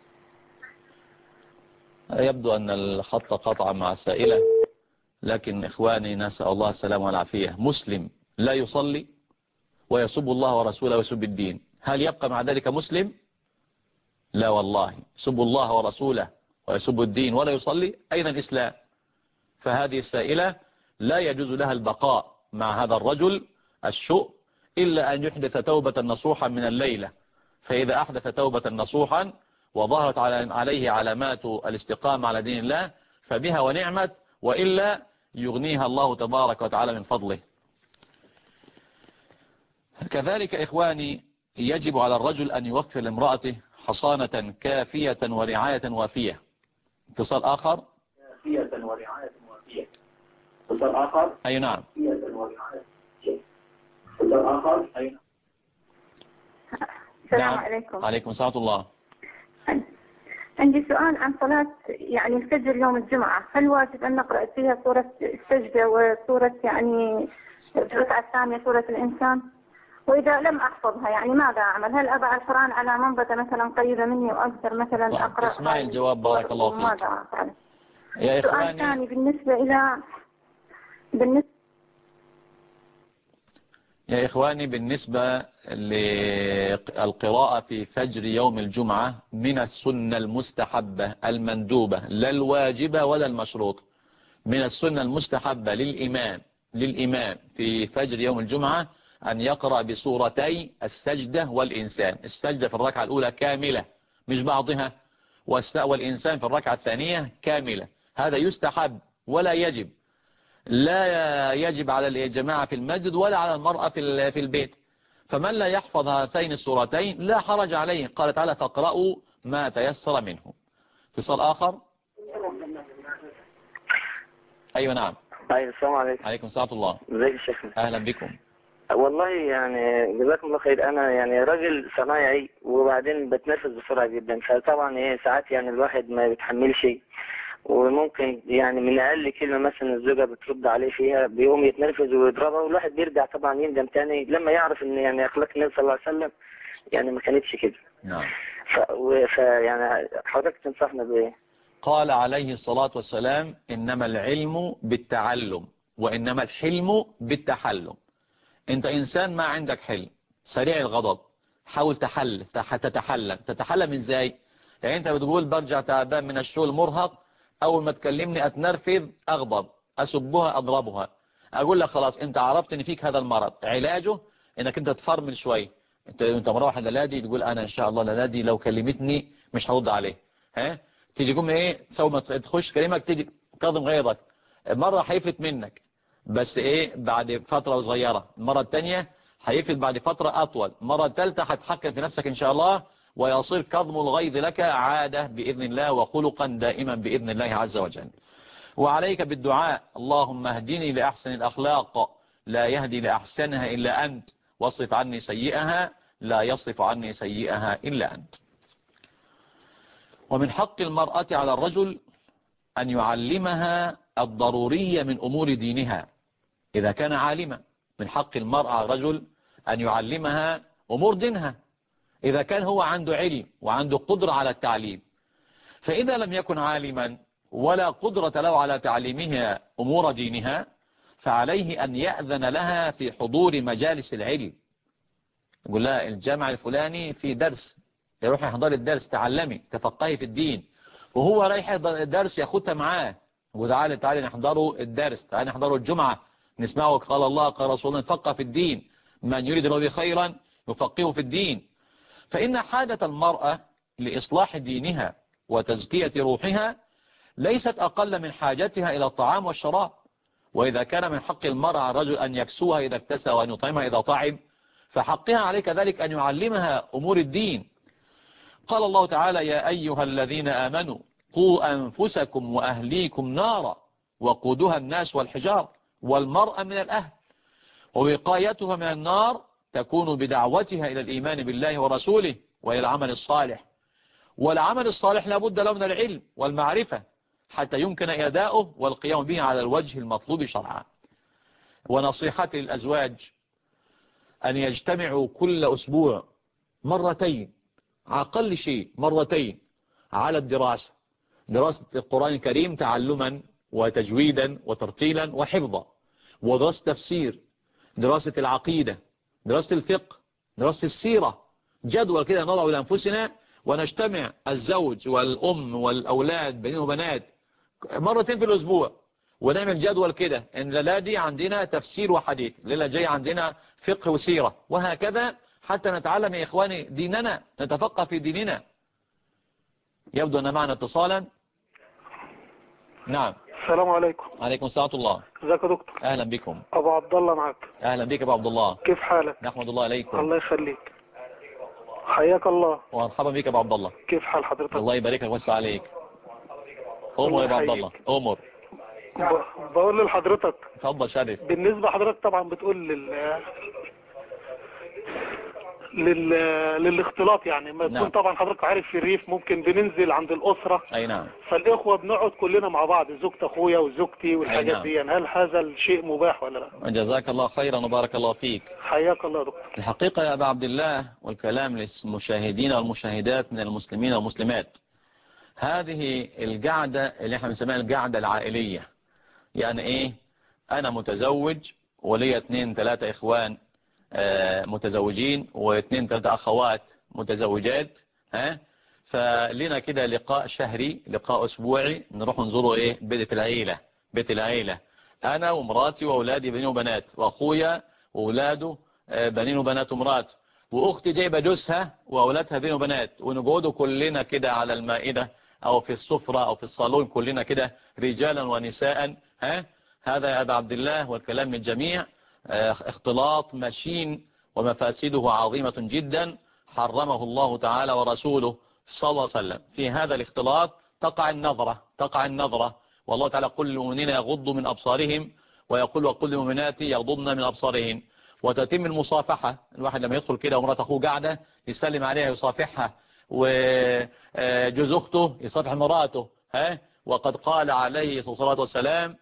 يبدو أن الخط قطع مع السائلة، لكن إخواني نسأل الله السلامة والعافية. مسلم لا يصلي ويسب الله ورسوله ويسب الدين، هل يبقى مع ذلك مسلم؟ لا والله، يسب الله ورسوله ويسب الدين ولا يصلي، أين الإسلام؟ فهذه السائلة لا يجوز لها البقاء مع هذا الرجل الشؤم إلا أن يحدث توبة نصوحا من الليلة. فإذا أحدث توبة نصوحا وظهرت عليه علامات الاستقامة على دين الله فبها ونعمت، وإلا يغنيها الله تبارك وتعالى من فضله. كذلك إخواني يجب على الرجل أن يوفر لامرأته حصانة كافية ورعاية وافية. اتصال آخر. كافية ورعاية وافية. اتصال آخر. أي نعم. اتصال آخر. أي نعم. السلام عليكم. عليكم السلام ورحمة الله. عندي سؤال عن صلاة يعني الفجر يوم الجمعة، هل واجب أن نقرأ فيها سورة السجدة وسورة يعني في الركعة الثانية سورة الإنسان؟ وإذا لم أحفظها يعني ماذا أعمل؟ هل أضع القرآن على منبتة مثلا قريبة مني وأقدر مثلا أقرأ؟ اسمعي الجواب بارك الله فيك. ماذا أفعل؟ يا إخواني، سؤال ثاني بالنسبة للقراءة في فجر يوم الجمعة من السنة المستحبة المندوبة لا الواجبة ولا المشروط. من السنة المستحبة للإمام في فجر يوم الجمعة أن يقرأ بسورتي السجدة والإنسان. السجدة في الركعة الأولى كاملة مش بعضها، والإنسان في الركعة الثانية كاملة. هذا يستحب ولا يجب. لا يجب على الجماعة في المسجد ولا على المرأة في البيت. فمن لا يحفظ هاتين السورتين لا حرج عليه. قال تعالى فاقرأوا ما تيسر منه. اتصال آخر. أيوة نعم. السلام عليكم. عليكم السلام ورحمة الله. ازيك يا شيخنا؟ أهلا بكم. والله يعني جزاكم الله خير. انا يعني راجل صنايعي وبعدين بتنفس بسرعه جدا، فطبعا ساعات يعني الواحد ما بيتحملش، وممكن يعني من اقل كلمه مثلا الزوجه بترد عليه فيها بيقوم يتنرفز ويضربها، والواحد بيرجع طبعا يندم تاني لما يعرف ان يعني اخلاق النبي صلى الله عليه وسلم يعني ما كانتش كده. نعم. يعني حضرتك تنصحنا بايه؟ قال عليه الصلاة والسلام إنما العلم بالتعلم وإنما الحلم بالتحلم. انت انسان ما عندك حلم، سريع الغضب، حاول تتحلم ازاي؟ يعني انت بتقول برجع تعبان من الشغل مرهق، اول ما تكلمني اتنرفز اغضب، اسبها اضربها. اقول لك خلاص انت عرفت ان فيك هذا المرض، علاجه انك انت تفرمل شوي. انت مروح للادي تقول انا ان شاء الله للادي لو كلمتني مش هرد عليه. تيجي قوم تسوي ما تخش كلمك تيجي كاظم غيظك. مرة هيفلت منك بس بعد فترة صغيرة، المرة الثانية هيفلت بعد فترة أطول، المرة الثالثة هتحكم في نفسك إن شاء الله ويصير كظم الغيظ لك عادة بإذن الله وخلقا دائما بإذن الله عز وجل. وعليك بالدعاء اللهم اهدني لأحسن الأخلاق لا يهدي لأحسنها إلا أنت، واصرف عني سيئها لا يصرف عني سيئها إلا أنت. ومن حق المرأة على الرجل أن يعلمها الضرورية من أمور دينها إذا كان عالما. من حق المرأة على الرجل أن يعلمها أمور دينها إذا كان هو عنده علم وعنده قدرة على التعليم. فإذا لم يكن عالما ولا قدرة له على تعليمها أمور دينها فعليه أن يأذن لها في حضور مجالس العلم. يقول لها الجامع الفلاني في درس، يروح يحضر الدرس، تعلمي تفقهي في الدين، وهو رايح يحضر الدرس ياخدها معاه وتعالي نحضره الدرس، تعالي نحضره الجمعة نسمعه قال الله قال رسول الله، نفقه في الدين، من يريد الله خيرا يفقهه في الدين. فإن حاجة المرأة لإصلاح دينها وتزكية روحها ليست أقل من حاجتها إلى الطعام والشراب. وإذا كان من حق المرأة على الرجل أن يكسوها إذا اكتسى وأن يطعمها إذا طعم، فحقها عليك ذلك أن يعلمها أمور الدين. قال الله تعالى يا أيها الذين آمنوا قوا أنفسكم وأهليكم نارا وقودها الناس والحجار، والمرأة من الأهل، ووقايتها من النار تكون بدعوتها إلى الإيمان بالله ورسوله وإلى العمل الصالح. والعمل الصالح لابد له من العلم والمعرفة حتى يمكن أداؤه والقيام به على الوجه المطلوب شرعا. ونصيحتي للأزواج أن يجتمعوا كل أسبوع مرتين، أقل شيء مرتين، على الدراسة، دراسة القرآن الكريم تعلما وتجويدا وترتيلا وحفظا، ودراسة تفسير، دراسة العقيدة، دراسة الفقه، دراسة السيرة. جدول كده نضعه لأنفسنا ونجتمع الزوج والأم والأولاد بنين وبنات مرتين في الأسبوع، ونعمل جدول كده إن لا دي عندنا تفسير وحديث، ليلة جاي عندنا فقه وسيرة، وهكذا حتى نتعلم يا إخواني ديننا، نتفقه في ديننا. يبدو أن معنا اتصالا. نعم. السلام عليكم. عليكم السلام ورحمة الله. ازيك يا دكتور؟ أهلا بكم. أبو عبد الله معك. أهلا بك أبو عبد الله. كيف حالك؟ نحمد الله عليكم. الله يخليك. حياك الله. ومرحبا بك أبو عبد الله. كيف حال حضرتك؟ الله يبارك لك ويوسع عليك. أمر يا أبو عبد الله، أمر. بقول لحضرتك. اتفضل شرف. بالنسبة حضرتك طبعا بتقول للاختلاط، يعني ما نعم. تكون طبعا حضرتك عارف في الريف ممكن بننزل عند الأسرة. أي نعم. فالإخوة بنقعد كلنا مع بعض، زوجة أخويا وزوجتي والحاجات نعم. دي، هل هذا الشيء مباح ولا لا؟ جزاك الله خيرا وبارك الله فيك. حياك الله يا دكتور. الحقيقة يا أبا عبد الله، والكلام للمشاهدين والمشاهدات من المسلمين والمسلمات، هذه القعدة اللي احنا بنسميها القعدة العائلية. يعني ايه؟ انا متزوج ولي 2-3 اخوان متزوجين و2-3 اخوات متزوجات، فلنا كده لقاء شهري، لقاء اسبوعي، نروح نزوره ايه؟ بيت العيلة، انا ومراتي واولادي بنين وبنات، واخويا واولاده بنين وبنات ومرات، واختي جايبه جوزها واولادها بنين وبنات، ونقعدوا كلنا كده على المائدة او في السفرة او في الصالون كلنا كده رجالا ونساء. هذا يا أبا عبد الله والكلام من الجميع اختلاط مشين ومفاسده عظيمة جدا، حرمه الله تعالى ورسوله صلى الله عليه وسلم. في هذا الاختلاط تقع النظرة، والله تعالى قل للمؤمنين يغضوا من أبصارهم، ويقول وقل للمؤمنات يغضضن من أبصارهن، وتتم المصافحة. الواحد لما يدخل كده ومرات أخوه قاعدة يسلم عليها يصافحها، وجوز أخته يصافح مراته. وقد قال عليه الصلاة والسلام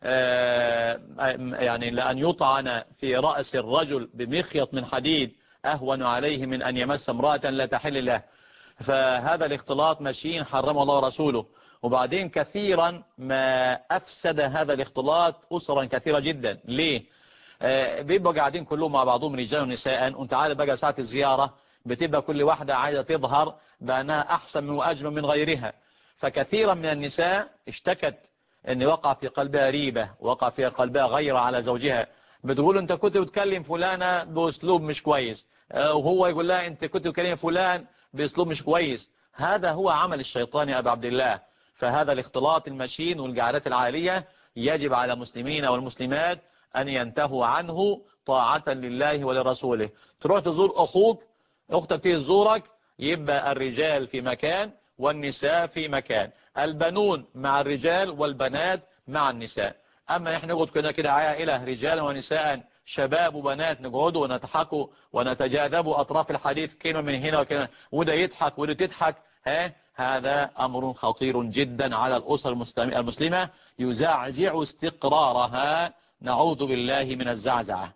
يعني لأن يطعن في رأس الرجل بمخيط من حديد أهون عليه من أن يمس امرأة لا تحل له. فهذا الاختلاط مشين حرمه الله ورسوله. وبعدين كثيرا ما أفسد هذا الاختلاط أسرا كثيرة جدا. ليه؟ بيبقوا قاعدين كلهم مع بعضهم رجال ونساء، وانت عارف بقى ساعة الزيارة بتبقى كل واحدة عايزة تظهر بأنها أحسن وأجمل من غيرها. فكثيرا من النساء اشتكت ان وقع في قلبها ريبة، وقع في قلبها غيرة على زوجها، بتقول انت كنت بتكلم فلانة باسلوب مش كويس، وهو يقول لها انت كنت بتكلم فلان باسلوب مش كويس. هذا هو عمل الشيطان يا ابا عبد الله. فهذا الاختلاط المشين والقعدات العائلية يجب على المسلمين والمسلمات ان ينتهوا عنه طاعة لله ولرسوله. تروح تزور اخوك، اختك تيجي تزورك، يبقى الرجال في مكان والنساء في مكان، البنون مع الرجال والبنات مع النساء. أما احنا نقعد كده عائلة رجال ونساء، شباب وبنات، نقعدوا ونضحكوا ونتجاذبوا أطراف الحديث، كلمة من هنا وكلمة، وده يضحك وده تضحك، هذا أمر خطير جدا على الأسر المسلمة، يزعزع استقرارها، نعوذ بالله من الزعزعة.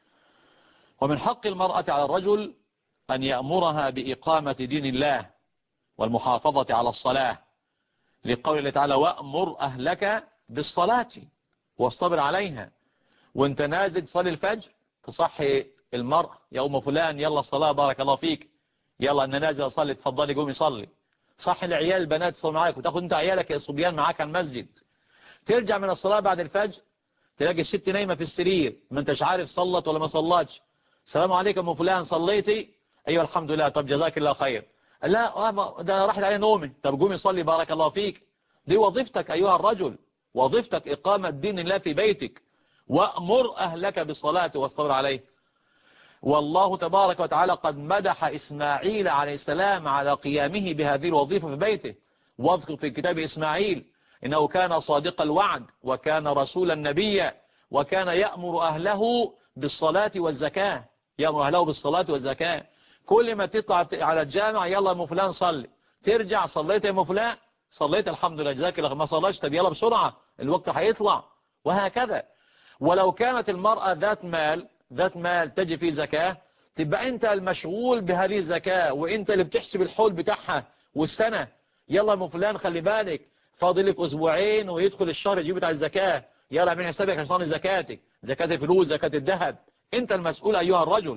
ومن حق المرأة على الرجل أن يأمرها بإقامة دين الله والمحافظة على الصلاة، لقول الله تعالى وأمر أهلك بالصلاة واصطبر عليها. وانت نازل تصلي الفجر تصحي المرأة، يا أم فلان يلا الصلاة بارك الله فيك، يلا أنا نازل أصلي تفضلي قومي صلي. صحي العيال البنات تصلي معاك، وتاخد انت عيالك يا الصبيان معاك على المسجد. ترجع من الصلاة بعد الفجر تلاقي الست نايمة في السرير، ما انتش عارف صلت ولا ما صلتش. السلام عليكم أم فلان صليتي؟ أيوة الحمد لله، طب جزاك الله خير. لا ده راحت عليه نومي، طب قومي صلي بارك الله فيك. دي وظيفتك أيها الرجل، وظيفتك إقامة دين الله في بيتك. وأمر أهلك بالصلاة واصطبر عليه. والله تبارك وتعالى قد مدح إسماعيل عليه السلام على قيامه بهذه الوظيفة في بيته. واذكر في كتاب إسماعيل إنه كان صادق الوعد وكان رسولا نبيا وكان يأمر أهله بالصلاة والزكاة. يأمر أهله بالصلاة والزكاة. كل ما تطلع على الجامع يلا أم فلان صلي، ترجع صليت يا ام فلان، صليت الحمد لله جزاك الله، ما صليتش طب يلا بسرعة الوقت هيطلع، وهكذا. ولو كانت المرأة ذات مال تجي فيه زكاة، تبقى انت المشغول بهذه الزكاة، وانت اللي بتحسب الحول بتاعها والسنة. يلا يا ام فلان خلي بالك فاضل لك اسبوعين ويدخل الشهر يجيب بتاع الزكاة، يلا اعمل حسابك عشان زكاتك، زكاة الفلوس، زكاة الذهب، انت المسؤول ايها الرجل.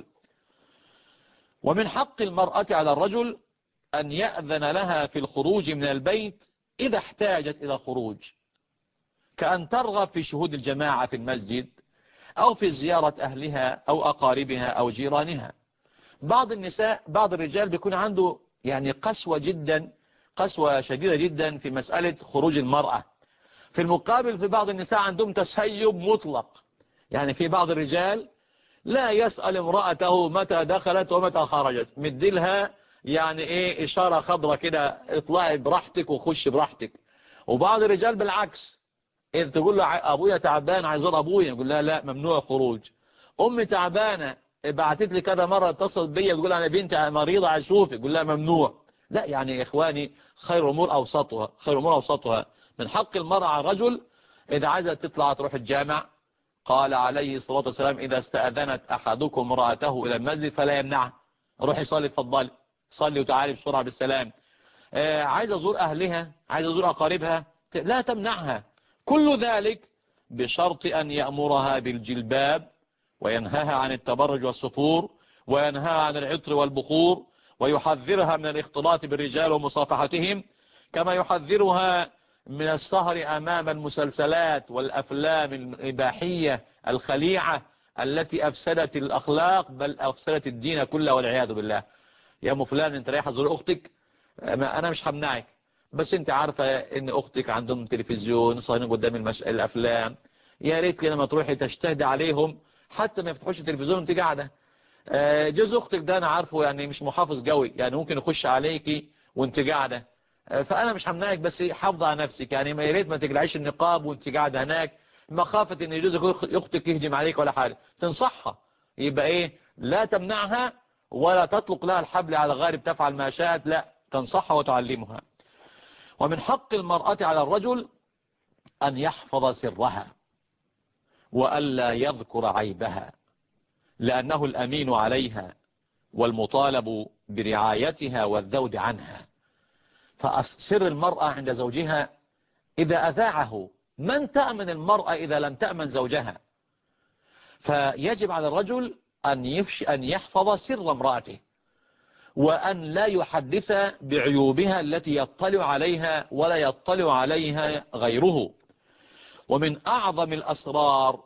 ومن حق المرأة على الرجل أن يأذن لها في الخروج من البيت إذا احتاجت إلى الخروج، كأن ترغب في شهود الجماعة في المسجد، أو في زيارة أهلها أو أقاربها أو جيرانها. بعض الرجال بيكون عنده يعني قسوة شديدة جدا في مسألة خروج المرأة. في المقابل في بعض النساء عندهم تسيب مطلق، يعني في بعض الرجال لا يسأل امرأته متى دخلت ومتى خرجت، مديلها يعني ايه اشارة خضرة كده، اطلعي براحتك وخش براحتك. وبعض الرجال بالعكس، اذا تقول له ابويا تعبان عايز ازور ابويا، يقول لها لا ممنوع خروج. امي تعبانة بعتت لي كذا مرة اتصلت بيا تقول انا بنتي مريضة عايز اشوفك، يقول لها ممنوع. لا يعني يا اخواني خير الامور اوسطها. من حق المرأة على الرجل اذا عايزة تطلع تروح الجامع، قال عليه الصلاة والسلام إذا استأذنت أحدكم امرأته إلى المسجد فلا يمنعها، روحي صلي اتفضلي، صلي وتعالي بسرعة بالسلام. عايزة تزور أهلها، عايزة تزور أقاربها، لا تمنعها. كل ذلك بشرط أن يأمرها بالجلباب، وينهاها عن التبرج والسفور، وينهاها عن العطر والبخور، ويحذرها من الاختلاط بالرجال ومصافحتهم، كما يحذرها من السهر أمام المسلسلات والأفلام الإباحية الخليعة التي أفسدت الأخلاق بل أفسدت الدين كله والعياذ بالله. يا ام فلان انت رايحه تزور اختك، انا مش همنعك، بس انت عارفة ان اختك عندهم تلفزيون صايرين قدام الافلام، يا ريت لما تروحي تجتهدي عليهم حتى ما يفتحوش التلفزيون وانت قاعده. جوز اختك ده انا عارفه يعني مش محافظ قوي، يعني ممكن يخش عليكي وانت قاعده، فانا مش همنعك بس حافظه على نفسك، يعني يا ريت ما تقلعيش النقاب وانت قاعده هناك مخافه ان جوزك اختك يهجم عليك ولا حاجه، تنصحها. يبقى ايه، لا تمنعها ولا تطلق لها الحبل على غارب تفعل ما شاءت، لا تنصحها وتعلمها. ومن حق المرأة على الرجل أن يحفظ سرها وألا يذكر عيبها، لأنه الأمين عليها والمطالب برعايتها والذود عنها. فسر المرأة عند زوجها إذا أذاعه، من تأمن المرأة إذا لم تأمن زوجها؟ فيجب على الرجل أن يحفظ سر امرأته، وأن لا يحدث بعيوبها التي يطلع عليها ولا يطلع عليها غيره. ومن أعظم الأسرار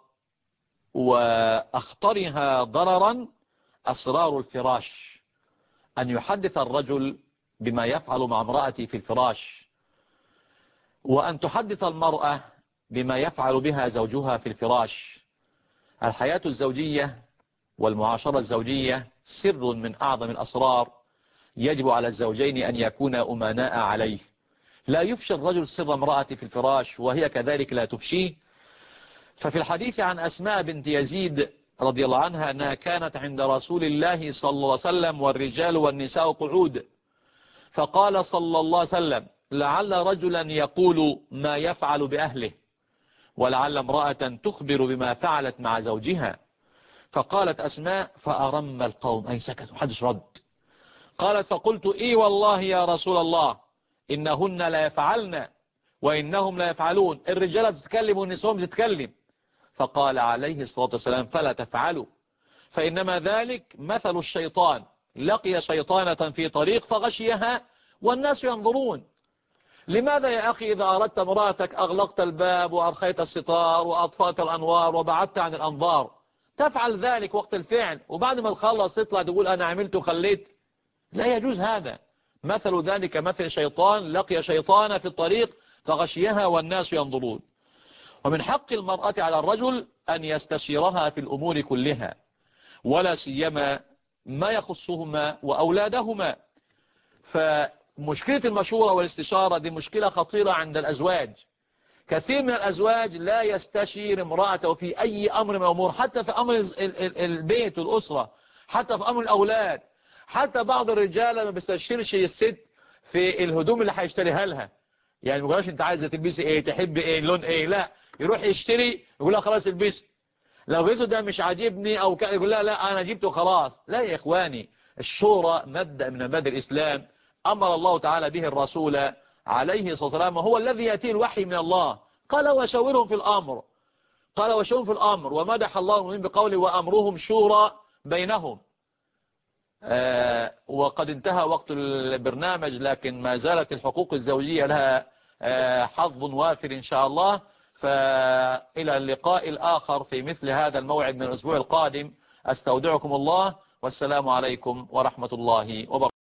وأخطرها ضررا أسرار الفراش، أن يحدث الرجل بما يفعل مع امرأته في الفراش، وأن تحدث المرأة بما يفعل بها زوجها في الفراش. الحياة الزوجية والمعاشرة الزوجية سر من أعظم الأسرار، يجب على الزوجين أن يكونا أمناء عليه. لا يفشي الرجل سر امرأته في الفراش وهي كذلك لا تفشيه. ففي الحديث عن أسماء بنت يزيد رضي الله عنها أنها كانت عند رسول الله صلى الله عليه وسلم والرجال والنساء قعود، فقال صلى الله عليه وسلم لعل رجلا يقول ما يفعل بأهله، ولعل امرأة تخبر بما فعلت مع زوجها. فقالت أسماء فأرم القوم، أي سكتوا محدش رد. قالت فقلت إي والله يا رسول الله إنهن لا يفعلن وإنهم لا يفعلون، الرجالة بتتكلم والنساء بتتكلم. فقال عليه الصلاة والسلام فلا تفعلوا، فإنما ذلك مثل الشيطان لقي شيطانة في طريق فغشيها والناس ينظرون. لماذا يا أخي إذا أردت امرأتك أغلقت الباب وأرخيت الستار وأطفأت الأنوار وبعدت عن الأنظار؟ تفعل ذلك وقت الفعل وبعد ما تخلص تطلع تقول أنا عملت وخليت، لا يجوز هذا. مثل ذلك مثل شيطان لقي شيطان في الطريق فغشيها والناس ينظرون. ومن حق المرأة على الرجل أن يستشيرها في الأمور كلها، ولا سيما ما يخصهما وأولادهما. فمشكلة المشورة والاستشارة دي مشكلة خطيرة عند الأزواج. كثير من الأزواج لا يستشير امرأته في أي أمر من الأمور، حتى في أمر البيت والأسرة، حتى في أمر الأولاد. حتى بعض الرجال ما بيستشيرش الست في الهدوم اللي هيشتريها لها. يعني مجرش انت عايزه تلبسي ايه، تحب ايه، لون ايه، لا، يروح يشتري يقول لها خلاص البسي. لو جيته ده مش عاجبني او يقول لها لا انا جبته خلاص. لا يا اخواني، الشورى مبدأ من مبادئ الاسلام امر الله تعالى به الرسول عليه الصلاة والسلام، وهو الذي يأتيه الوحي من الله. قال وشاورهم في الامر، قال وشاورهم في الامر، ومدح الله المؤمنين بقوله وامرهم شورى بينهم. وقد انتهى وقت البرنامج، لكن ما زالت الحقوق الزوجية لها حظ وافر إن شاء الله. فإلى اللقاء الآخر في مثل هذا الموعد من الأسبوع القادم، أستودعكم الله والسلام عليكم ورحمة الله وبركاته.